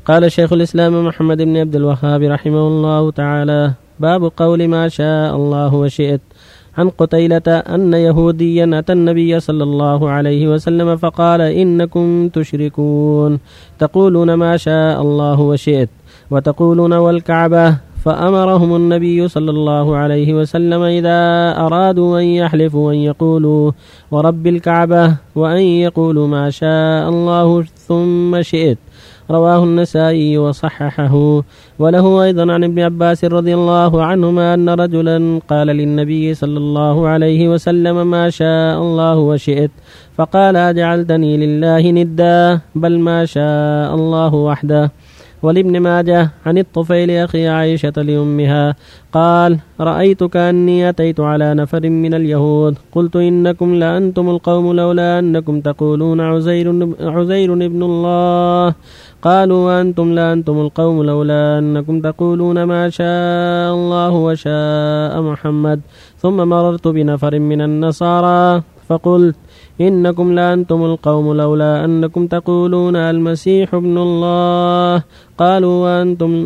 قال شيخ الإسلام محمد بن عبد الوهاب رحمه الله تعالى: باب قول ما شاء الله وشئت. عن قتيلة أن يهوديا أتى النبي صلى الله عليه وسلم فقال: إنكم تشركون، تقولون ما شاء الله وشئت وتقولون والكعبة. فأمرهم النبي صلى الله عليه وسلم إذا أرادوا أن يحلفوا أن يقولوا ورب الكعبة، وأن يقولوا ما شاء الله ثم شئت. رواه النسائي وصححه. وله أيضا عن ابن عباس رضي الله عنهما أن رجلا قال للنبي صلى الله عليه وسلم: ما شاء الله وشئت. فقال: أجعلتني لله ندا؟ بل ما شاء الله وحده. ولابن ماجه عن الطفيل أخي عائشة لأمها قال: رأيت كأني أتيت على نفر من اليهود قلت: إنكم لأنتم القوم لولا أنكم تقولون عزير ابن الله. قالوا: وأنتم لأنتم القوم لولا أنكم تقولون ما شاء الله وشاء محمد. ثم مررت بنفر من النصارى فقلت: إنكم لأنتم القوم لولا أنكم تقولون المسيح ابن الله. قالوا: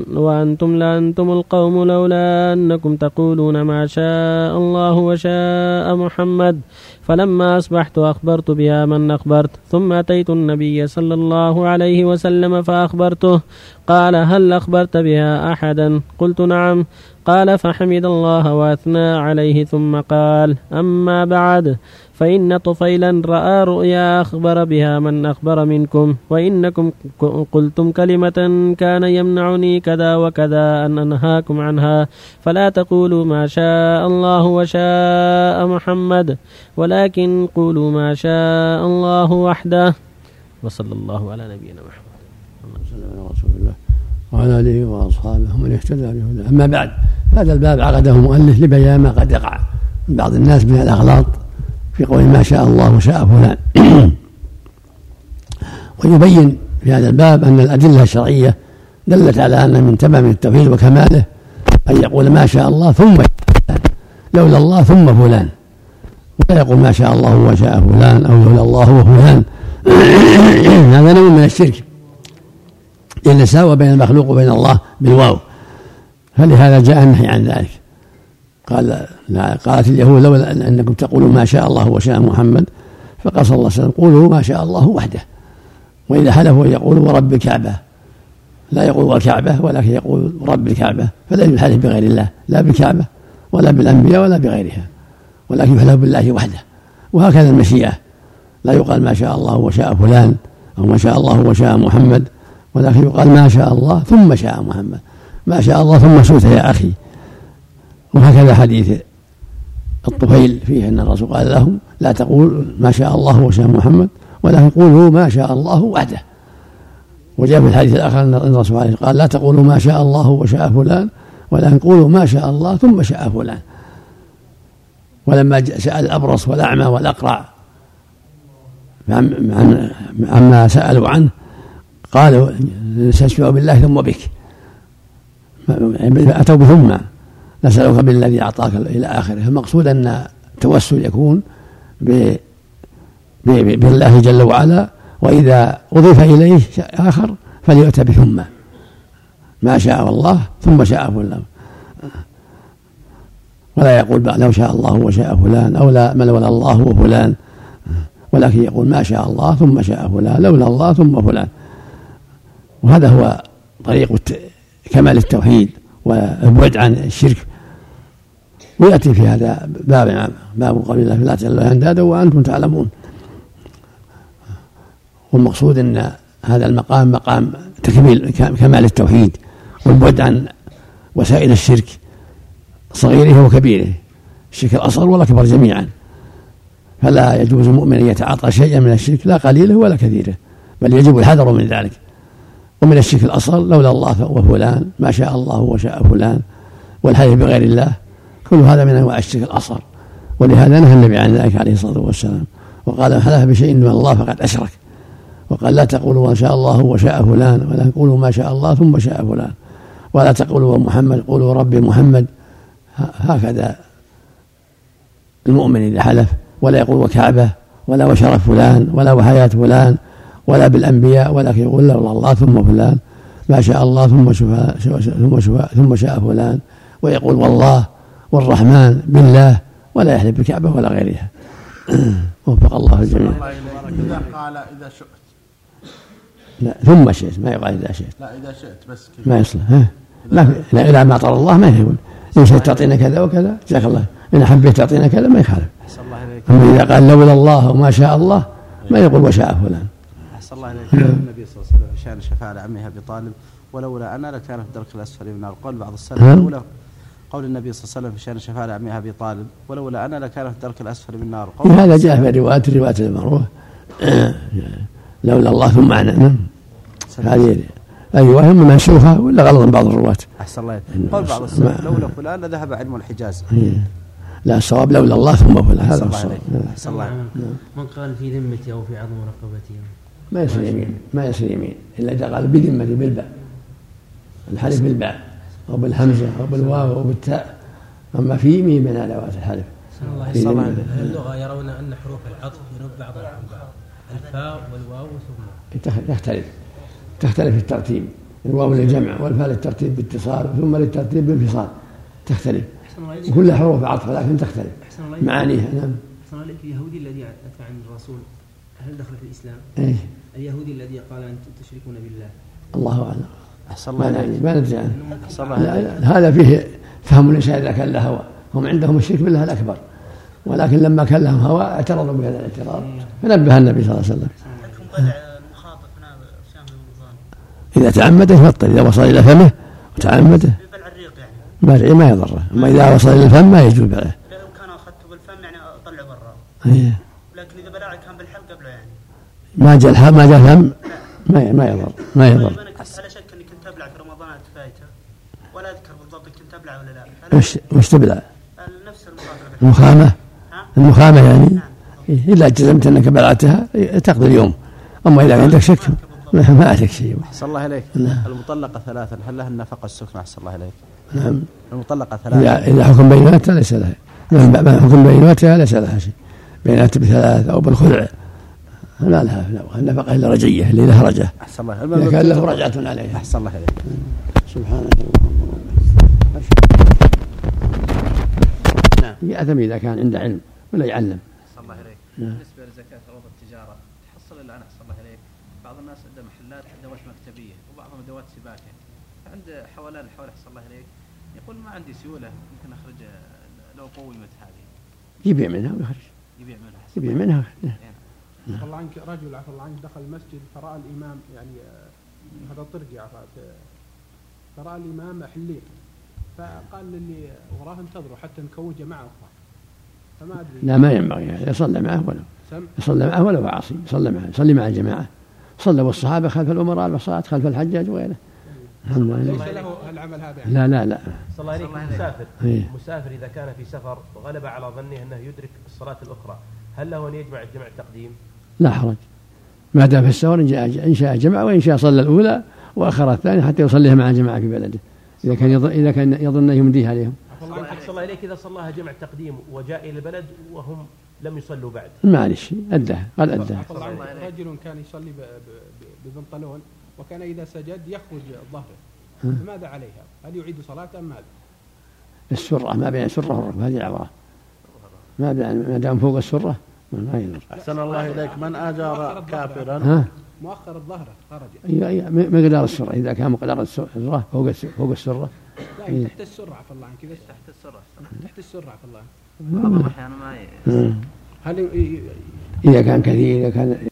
وأنتم لأنتم القوم لولا أنكم تقولون ما شاء الله وشاء محمد. فلما أصبحت أخبرت بها من أخبرت، ثم أتيت النبي صلى الله عليه وسلم فأخبرته. قال: هل أخبرت بها أحدا؟ قلت: نعم. قال: فحمد الله وأثنى عليه ثم قال: أما بعد، فإن طفيلا رأى رؤيا أخبر بها من أخبر منكم، وإنكم قلتم كلمة كان يمنعني كذا وكذا أن أنهاكم عنها، فلا تقولوا ما شاء الله وشاء محمد، ولكن قولوا ما شاء الله وحده. وصلى الله على نبينا محمد رسول الله وعلى آله وأصحابه ومن اهتدى بهداه. أما بعد، هذا الباب عقده مؤلف لبيان ما قد يقع من بعض الناس من الأغلاط في قول ما شاء الله وشاء فلان ويبين في هذا الباب أن الأدلة الشرعية دلت على أن من تمام التوحيد وكماله أن يقول ما شاء الله ثم فلان، لولا الله ثم فلان، ولا يقول ما شاء الله وشاء فلان أو لولا الله وفلان. هذا نوع من الشرك، إن ساوى بين المخلوق وبين الله بالواو، فلهذا جاء النهي عن ذلك. قالت اليهود: لولا أنكم تقولوا ما شاء الله وشاء محمد. فقال صلى الله عليه وسلم: قولوا ما شاء الله وحده. وإذا حلفوا يقولوا ورب الكعبة، لا يقول والكعبة ولكن يقول رب الكعبة، فلا يحلف بغير الله، لا بالكعبة ولا بالأنبياء ولا بغيرها، ولكن يحلف بالله وحده. وهكذا المشيئة، لا يقال ما شاء الله وشاء فلان أو ما شاء الله وشاء محمد، ولكن يقال ما شاء الله ثم شاء محمد، ما شاء الله ثم شئت يا أخي. وهكذا حديث الطفيل فيه أن الرسول قال لهم: لا تقول ما شاء الله وشاء محمد، ولكن قولوا ما شاء الله وحده. وجاء في الحديث الآخر أن الرسول عليه قال: لا تقولوا ما شاء الله وشاء فلان، ولكن قولوا ما شاء الله ثم شاء فلان. ولما سأل الأبرص والأعمى والأقرع عما سألوا عنه قالوا: نستشفع بالله ثم بك، أتوا بثم، نسألك بالذي أعطاك إلى آخره. المقصود أن التوسل يكون بالله جل وعلا، وإذا أضيف إليه آخر فليؤتى بثم، ما شاء الله ثم شاء فلان، ولا يقول لو شاء الله وشاء فلان أو لا من ولا الله وفلان، ولكن يقول ما شاء الله ثم شاء فلان، لولا الله ثم فلان. وهذا هو طريق كمال التوحيد والبعد عن الشرك. ويأتي في هذا باب قول الله: لا تجعلوا له أندادا وأنتم تعلمون. والمقصود أن هذا المقام مقام تكميل كمال التوحيد والبعد عن وسائل الشرك صغيره وكبيره، الشرك الأصغر والأكبر جميعا. فلا يجوز المؤمن أن يتعاطى شيئا من الشرك، لا قليله ولا كثيره، بل يجب الحذر من ذلك. ومن الشرك الأصغر لولا الله وفلان، ما شاء الله وشاء فلان، والحلف بغير الله، كل هذا من أنواع الشرك الأصغر. ولهذا نهى النبي عن ذلك عليه الصلاة والسلام، وقال: من حلف بشيء من الله فقد أشرك. وقال: لا تقولوا ما شاء الله وشاء فلان، ولا تقولوا ما شاء الله ثم شاء فلان، ولا تقولوا محمد، قولوا ربي محمد. هكذا المؤمن إذا حلف، ولا يقول وكعبة ولا وشرف فلان ولا وحياة فلان ولا بالأنبياء، ولكن يقول لولا الله ثم فلان، ما شاء الله ثم شاء فلان، ويقول والله والرحمن بالله، ولا يحلف بالكعبة ولا غيرها. وفق الله الجميع. إذا قال إذا شئت، لا ثم شئت، ما يقال إذا شئت، لا إذا شئت بس كذا ما يصلح. لا إذا ما طال الله ما يقول إن شئت تعطينا كذا وكذا، جزاك الله، إن حبيت تعطينا كذا ما يخالف. أما إذا قال لولا الله وما شاء الله ما يقول وشاء فلان. أحسن الله إليك. النبي صلى الله عليه وسلم شان شفاعة لعمه أبي طالب ولولا أنا لكان في الدرك الأسفل من النار. قول بعض السلف قول النبي صلى الله عليه وسلم في شان شفاعة لعمه أبي طالب ولولا أنا لكان في الدرك الأسفل من النار. هذا جاء في رواية المروة لولا الله ثم أنا. هذه رواية منسوخة ولا غلط من بعض الرواة. أحسن الله إليك. قول بعض السلف لولا فلان لذهب علم الحجاز. لا الصواب لولا الله ثم فلان. هذا الصواب. أحسن الله. من قال في ذمتي أو في عظم رقبتي ما يصير يمين إلا إذا قال بذمتي بالباء، الحلف بالباء أو بالهمزة أو بالواو أو بالتاء. أما في يمين من أدوات الحلف. اللغة يرون أن حروف العطف ينب بعضها عن بعض، الفاء والواو ثم تختلف في الترتيب، الواو للجمع والفاء للترتيب باتصال ثم للترتيب بانفصال، تختلف كل حروف عطف لكن تختلف معانيها. نعم. أحسن عليك. اليهودي الذي أتى عن الرسول هل دخل في الإسلام؟ إيه؟ اليهودي الذي قال أن تشركون بالله. الله أعلم. أحسن الله عليك. ما ندري عنه. هذا فيه فهم الإنسان إذا كان له هوى. هم عندهم الشرك بالله الأكبر، ولكن لما كان لهم هوى اعترضوا بهذا الاعتراض فنبه النبي صلى الله عليه وسلم. إذا تعمده يفطر، إذا وصل إلى فمه وتعمده ما يضره، أما إذا وصل إلى الفم ما يجوز بلعه. لو كان أخذته بالفم يعني أطلع برا، لكن إذا بلعه كان بالحلق قبله يعني ما جاء الفم ما يضر. على شك إني كنت أبلع في رمضان فايته ولا أذكر بالضبط كنت أبلع ولا لا. وش تبلع؟ نفس المخاطرة. المخامة يعني. نعم. إذا جزمت أنك بلعتها تقضي اليوم، أما إذا عندك شك ما عليك شيء. أحسن الله إليك. المطلقة ثلاثا هل لها النفقة السكنى؟ أحسن الله إليك. نعم. المطلقة ثلاثا إذا حكم بيناتها ليس لها، حكم بيناتها ليس لها شيء، بينات بثلاث أو بالخلع ما لها النفقة إلا رجعية اللي لها رجعة. أحسن الله. إذا كان له رجعة عليها. أحسن الله إليك. سبحانك اللهم. نعم. يأثم إذا كان عنده علم ولا يعلم. أحسن الله إليك. بالنسبة لزكاة عروض التجارة تحصل إلا أنا أحسن الله إليك بعض الناس عنده محلات أدوات مكتبية وبعضهم أدوات سباكة، عند حوالين أحسن الله إليك يقول ما عندي سيولة ممكن أخرج لو قومت هذه يبيع منها ويخرج. يبيع منها. الله عنك رجل عفى الله عنك دخل المسجد فرأى الإمام يعني هذا طرقي عرفت، فرأى الإمام حليق فقال للي وراه انتظروا حتى نكون جماعة أخرى، فما أدري. لا ما ينبغي يصلي معه ولو عاصي يصلي مع الجماعة. صلوا الصحابة خلف الأمراء والصلاة خلف الحجاج وغيره. ليس له العمل هذا يعني. لا. صلى الله عليك. مسافر إذا كان في سفر وغلب على ظنه أنه يدرك الصلاة الأخرى هل له أن يجمع الجمع التقديم؟ لا حرج ما دام في السفر، إن شاء جمع وإن شاء صلى الأولى وأخر الثانية حتى يصليها مع الجماعة في بلده إذا كان يظن يمديها عليهم. صلى الله عليك. إذا صلاها جمع تقديم وجاء إلى البلد وهم لم يصلوا بعد معلش أدها. رجل كان يصلي ببنطلون وكان إذا سجد يخرج ظهره، فماذا عليها؟ هل يعيد صلاة أم ماذا؟ السرة ما بين السرة والركبة هذه العورة، ما دام فوق السرة ما يضر. أحسن الله إليك. من آجر كافرا مؤخر الظهر خرج مقدار السرة، إذا كان مقدار السرة فوق السرة. لا تحت السرة عفى الله عنك. تحت السرة عفى الله عنك. بعض الأحيان ما هل إذا كان كثير، إذا كان